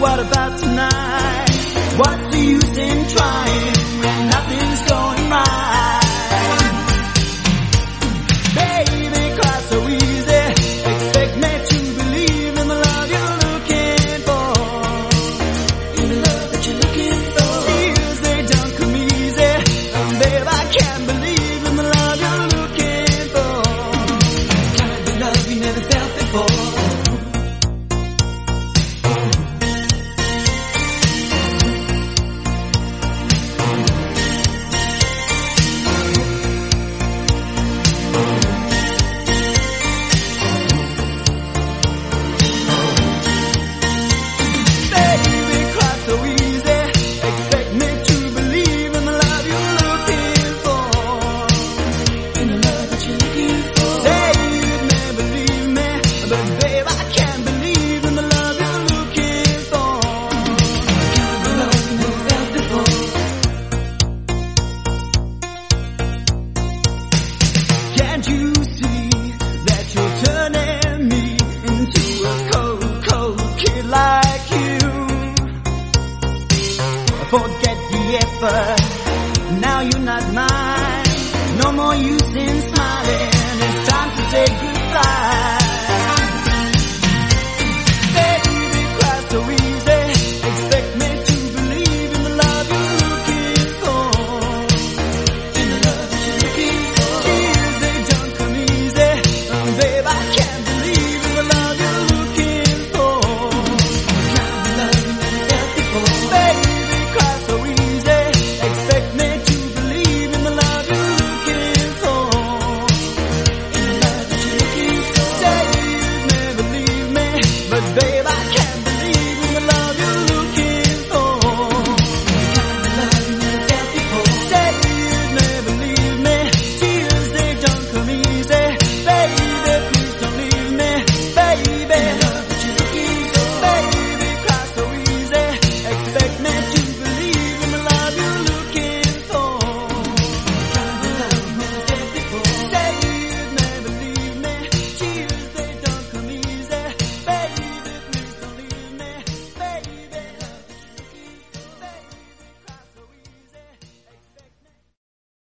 what about tonight? What's the use in trying when nothing's going right? Baby, cry so easy. Expect me to believe in the love you're looking for. In the love that you're looking for. Tears, they don't come easy. Babe, I can't believe in the love you're looking for. Kind of love you never felt before. Can't you see that you're turning me into a cold, cold kid like you? Forget the effort, now you're not mine. No more use in smiling, it's time to say goodbye.